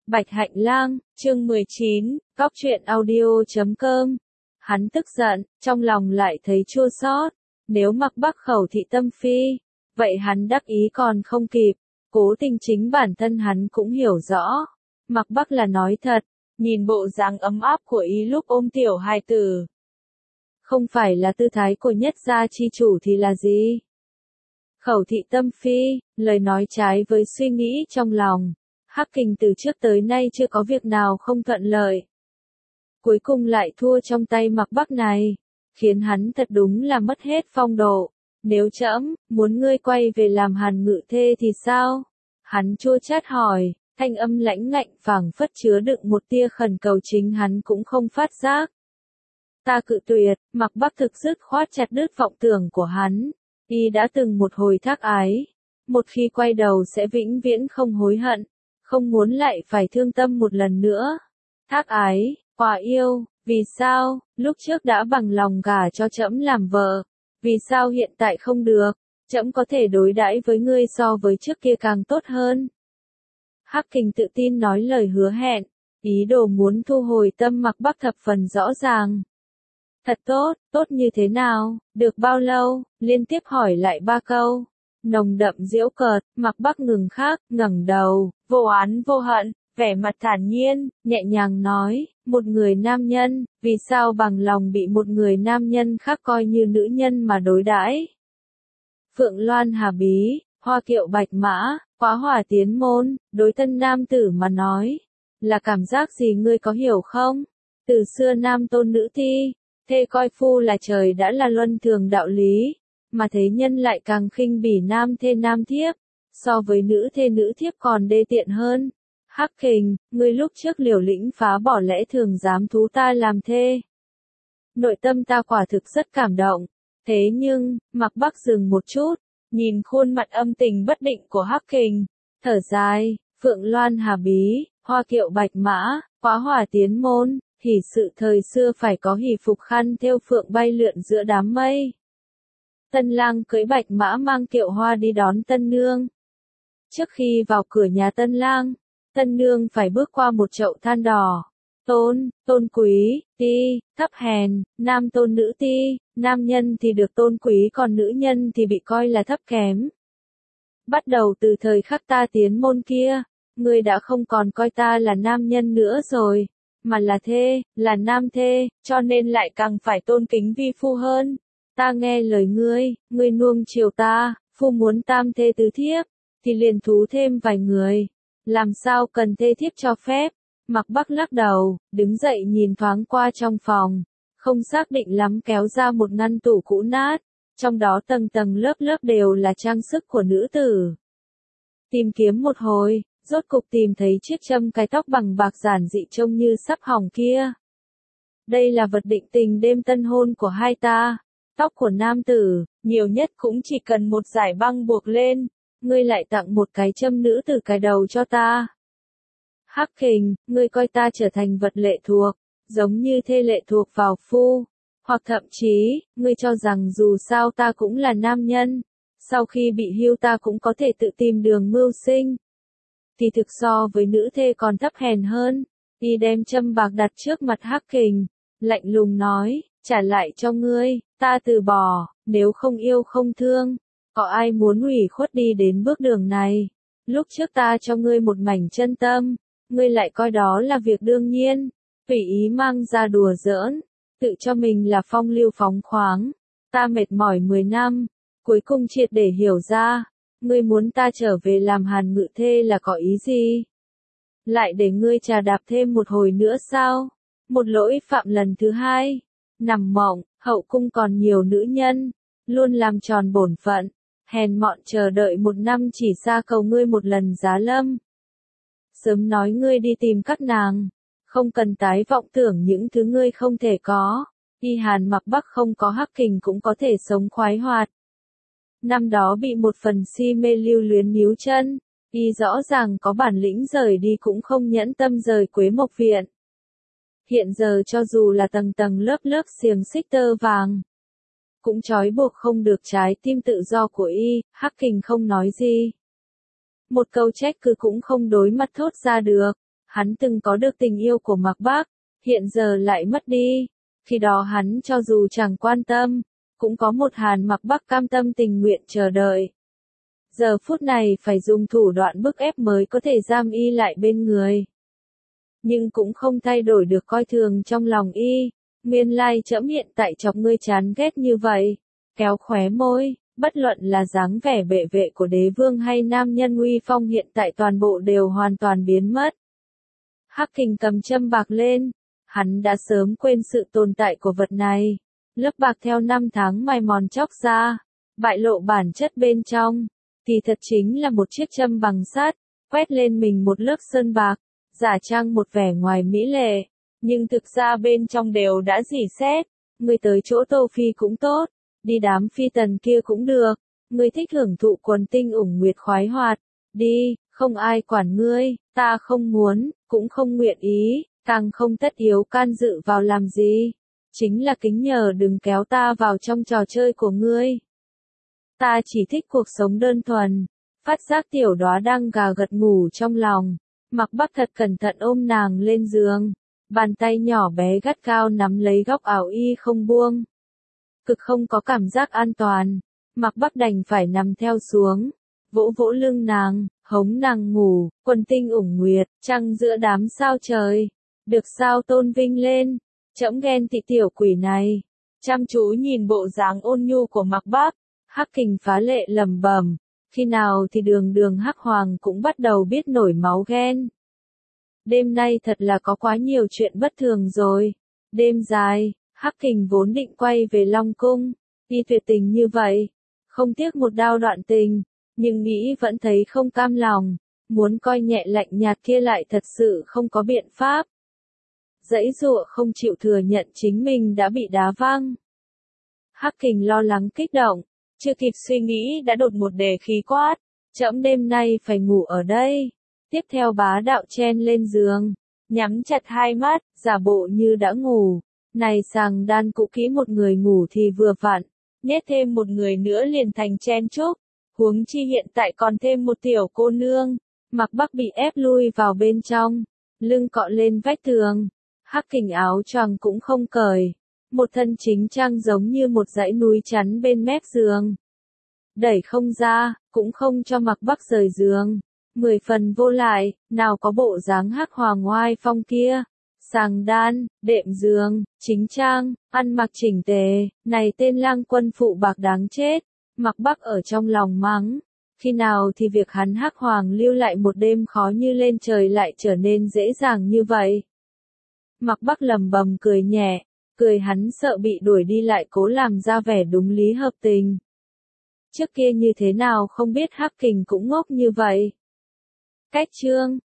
Bạch Hạnh Lang, chương 19, Góc truyện audio.com. Hắn tức giận, trong lòng lại thấy chua xót. Nếu Mạc Bắc khẩu thị tâm phi, vậy hắn đắc ý còn không kịp. Cố Tình chính bản thân hắn cũng hiểu rõ. Mạc Bắc là nói thật, nhìn bộ dáng ấm áp của ý lúc ôm tiểu hài tử. Không phải là tư thái của nhất gia chi chủ thì là gì? Khẩu thị tâm phi, lời nói trái với suy nghĩ trong lòng. Hắc Kình từ trước tới nay chưa có việc nào không thuận lợi. Cuối cùng lại thua trong tay Mạc Bắc này, khiến hắn thật đúng là mất hết phong độ. Nếu trẫm muốn ngươi quay về làm Hàn Ngự thê thì sao? Hắn chua chát hỏi, thanh âm lãnh ngạnh phảng phất chứa đựng một tia khẩn cầu chính hắn cũng không phát giác. Ta cự tuyệt. Mạc Bắc thực dứt khoát chặt đứt vọng tưởng của hắn. Y đã từng một hồi thác ái, một khi quay đầu sẽ vĩnh viễn không hối hận, không muốn lại phải thương tâm một lần nữa. Thác ái, quả yêu, vì sao, lúc trước đã bằng lòng gả cho trẫm làm vợ, vì sao hiện tại không được, trẫm có thể đối đãi với ngươi so với trước kia càng tốt hơn. Hắc Kình tự tin nói lời hứa hẹn, ý đồ muốn thu hồi tâm Mạc Bắc thập phần rõ ràng. Thật tốt, tốt như thế nào, được bao lâu, liên tiếp hỏi lại 3 câu. Nồng đậm giễu cợt, Mạc Bắc ngừng khác, ngẩng đầu, vô oán vô hận, vẻ mặt thản nhiên, nhẹ nhàng nói, một người nam nhân, vì sao bằng lòng bị một người nam nhân khác coi như nữ nhân mà đối đãi? Phượng Loan Hà Bí, Hoa Kiệu Bạch Mã, Quá Hỏa Tiến Môn, đối thân nam tử mà nói, là cảm giác gì ngươi có hiểu không? Từ xưa nam tôn nữ thi, thê coi phu là trời đã là luân thường đạo lý, mà thế nhân lại càng khinh bỉ nam thê nam thiếp, so với nữ thê nữ thiếp còn đê tiện hơn. Hắc Kình, ngươi lúc trước liều lĩnh phá bỏ lẽ thường dám thú ta làm thê. Nội tâm ta quả thực rất cảm động, thế nhưng, Mạc Bắc dừng một chút, nhìn khuôn mặt âm tình bất định của Hắc Kình, thở dài, Phượng Loan Hà Bí, Hoa Kiệu Bạch Mã, Quá Hỏa Tiến Môn. Hỉ sự thời xưa phải có hỉ phục khăn thêu phượng bay lượn giữa đám mây. Tân lang cưỡi bạch mã mang kiệu hoa đi đón tân nương. Trước khi vào cửa nhà tân lang, tân nương phải bước qua một chậu than đỏ. Tôn quý, ti, thấp hèn, nam tôn nữ ti, nam nhân thì được tôn quý còn nữ nhân thì bị coi là thấp kém. Bắt đầu từ thời khắc ta tiến môn kia, ngươi đã không còn coi ta là nam nhân nữa rồi, mà là thê, là nam thê, cho nên lại càng phải tôn kính vi phu hơn. Ta nghe lời ngươi nuông chiều ta, phu muốn tam thê tứ thiếp, thì liền thú thêm vài người. Làm sao cần thê thiếp cho phép? Mạc Bắc lắc đầu, đứng dậy nhìn thoáng qua trong phòng, không xác định lắm kéo ra một ngăn tủ cũ nát, trong đó tầng tầng lớp lớp đều là trang sức của nữ tử. Tìm kiếm một hồi, rốt cục tìm thấy chiếc châm cái tóc bằng bạc giản dị trông như sắp hỏng kia. Đây là vật định tình đêm tân hôn của hai ta. Tóc của nam tử, nhiều nhất cũng chỉ cần một dải băng buộc lên, ngươi lại tặng một cái châm nữ tử cài đầu cho ta. Hắc Kình, ngươi coi ta trở thành vật lệ thuộc, giống như thê lệ thuộc vào phu, hoặc thậm chí, ngươi cho rằng dù sao ta cũng là nam nhân, sau khi bị hưu ta cũng có thể tự tìm đường mưu sinh. Thì thực so với nữ thê còn thấp hèn hơn. Y đem châm bạc đặt trước mặt Hắc Kình, lạnh lùng nói, trả lại cho ngươi, ta từ bỏ, nếu không yêu không thương, có ai muốn ủy khuất đi đến bước đường này. Lúc trước ta cho ngươi một mảnh chân tâm, ngươi lại coi đó là việc đương nhiên, tùy ý mang ra đùa giỡn, tự cho mình là phong lưu phóng khoáng. Ta mệt mỏi 10 năm, cuối cùng triệt để hiểu ra. Ngươi muốn ta trở về làm Hàn Ngự thê là có ý gì? Lại để ngươi trà đạp thêm một hồi nữa sao? Một lỗi phạm lần thứ hai. Nằm mộng, hậu cung còn nhiều nữ nhân, luôn làm tròn bổn phận, hèn mọn chờ đợi 1 năm chỉ xa cầu ngươi một lần giá lâm. Sớm nói ngươi đi tìm các nàng, không cần tái vọng tưởng những thứ ngươi không thể có. Y Hàn Mạc Bắc không có Hắc Kình cũng có thể sống khoái hoạt. Năm đó bị một phần si mê lưu luyến níu chân, y rõ ràng có bản lĩnh rời đi cũng không nhẫn tâm rời Quế Mộc Viện. Hiện giờ cho dù là tầng tầng lớp lớp xiềng xích tơ vàng, cũng trói buộc không được trái tim tự do của y. Hắc Kình không nói gì. Một câu trách cứ cũng không đối mặt thốt ra được. Hắn từng có được tình yêu của Mạc Bắc, hiện giờ lại mất đi. Khi đó hắn cho dù chẳng quan tâm, cũng có một Hàn Mạc Bắc cam tâm tình nguyện chờ đợi. Giờ phút này phải dùng thủ đoạn bức ép mới có thể giam y lại bên người. Nhưng cũng không thay đổi được coi thường trong lòng y. Nguyên lai trẫm hiện tại chọc ngươi chán ghét như vậy. Kéo khóe môi, bất luận là dáng vẻ bệ vệ của đế vương hay nam nhân uy phong hiện tại toàn bộ đều hoàn toàn biến mất. Hắc Kình cầm châm bạc lên, hắn đã sớm quên sự tồn tại của vật này. Lớp bạc theo năm tháng mài mòn chóc ra, bại lộ bản chất bên trong, thì thật chính là một chiếc châm bằng sắt, quét lên mình một lớp sơn bạc, giả trang một vẻ ngoài mỹ lệ, nhưng thực ra bên trong đều đã rỉ sét. Người tới chỗ Tô Phi cũng tốt, đi đám phi tần kia cũng được, người thích hưởng thụ quần tinh ủng nguyệt khoái hoạt, đi, không ai quản ngươi, ta không muốn, cũng không nguyện ý, càng không tất yếu can dự vào làm gì. Chính là kính nhờ đừng kéo ta vào trong trò chơi của ngươi. Ta chỉ thích cuộc sống đơn thuần. Phát giác tiểu đóa đang gà gật ngủ trong lòng. Mạc Bắc thật cẩn thận ôm nàng lên giường. Bàn tay nhỏ bé gắt gao nắm lấy góc áo y không buông. Cực không có cảm giác an toàn. Mạc Bắc đành phải nằm theo xuống. Vỗ vỗ lưng nàng, hống nàng ngủ. Quần tinh ủng nguyệt, trăng giữa đám sao trời. Được sao tôn vinh lên. Trẫm ghen tị tiểu quỷ này. Chăm chú nhìn bộ dáng ôn nhu của Mạc Bắc, Hắc Kình phá lệ lẩm bẩm, khi nào thì đường đường Hắc Hoàng cũng bắt đầu biết nổi máu ghen. Đêm nay thật là có quá nhiều chuyện bất thường rồi. Đêm dài, Hắc Kình vốn định quay về Long Cung, y tuyệt tình như vậy, không tiếc một đao đoạn tình, nhưng nghĩ vẫn thấy không cam lòng, muốn coi nhẹ lạnh nhạt kia lại thật sự không có biện pháp. Dãy dụa không chịu thừa nhận chính mình đã bị đá văng. Hắc Kình lo lắng kích động, chưa kịp suy nghĩ đã đột một đề khí quát, trẫm đêm nay phải ngủ ở đây. Tiếp theo bá đạo chen lên giường, nhắm chặt hai mắt, giả bộ như đã ngủ. Này sàng đan cũ kỹ một người ngủ thì vừa vặn, nhét thêm một người nữa liền thành chen chúc. Huống chi hiện tại còn thêm một tiểu cô nương. Mạc Bắc bị ép lui vào bên trong, lưng cọ lên vách tường. Hắc Kình áo choàng cũng không cởi, một thân chính trang giống như một dãy núi chắn bên mép giường. Đẩy không ra, cũng không cho Mạc Bắc rời giường. 10 phần vô lại, nào có bộ dáng Hắc Hoàng oai phong kia. Sàng đan, đệm giường, chính trang, ăn mặc chỉnh tề, này tên lang quân phụ bạc đáng chết. Mạc Bắc ở trong lòng mắng, khi nào thì việc hắn Hắc Hoàng lưu lại một đêm khó như lên trời lại trở nên dễ dàng như vậy. Mạc Bắc lầm bầm cười nhẹ, cười hắn sợ bị đuổi đi lại cố làm ra vẻ đúng lý hợp tình. Trước kia như thế nào không biết Hắc Kình cũng ngốc như vậy. Cách chương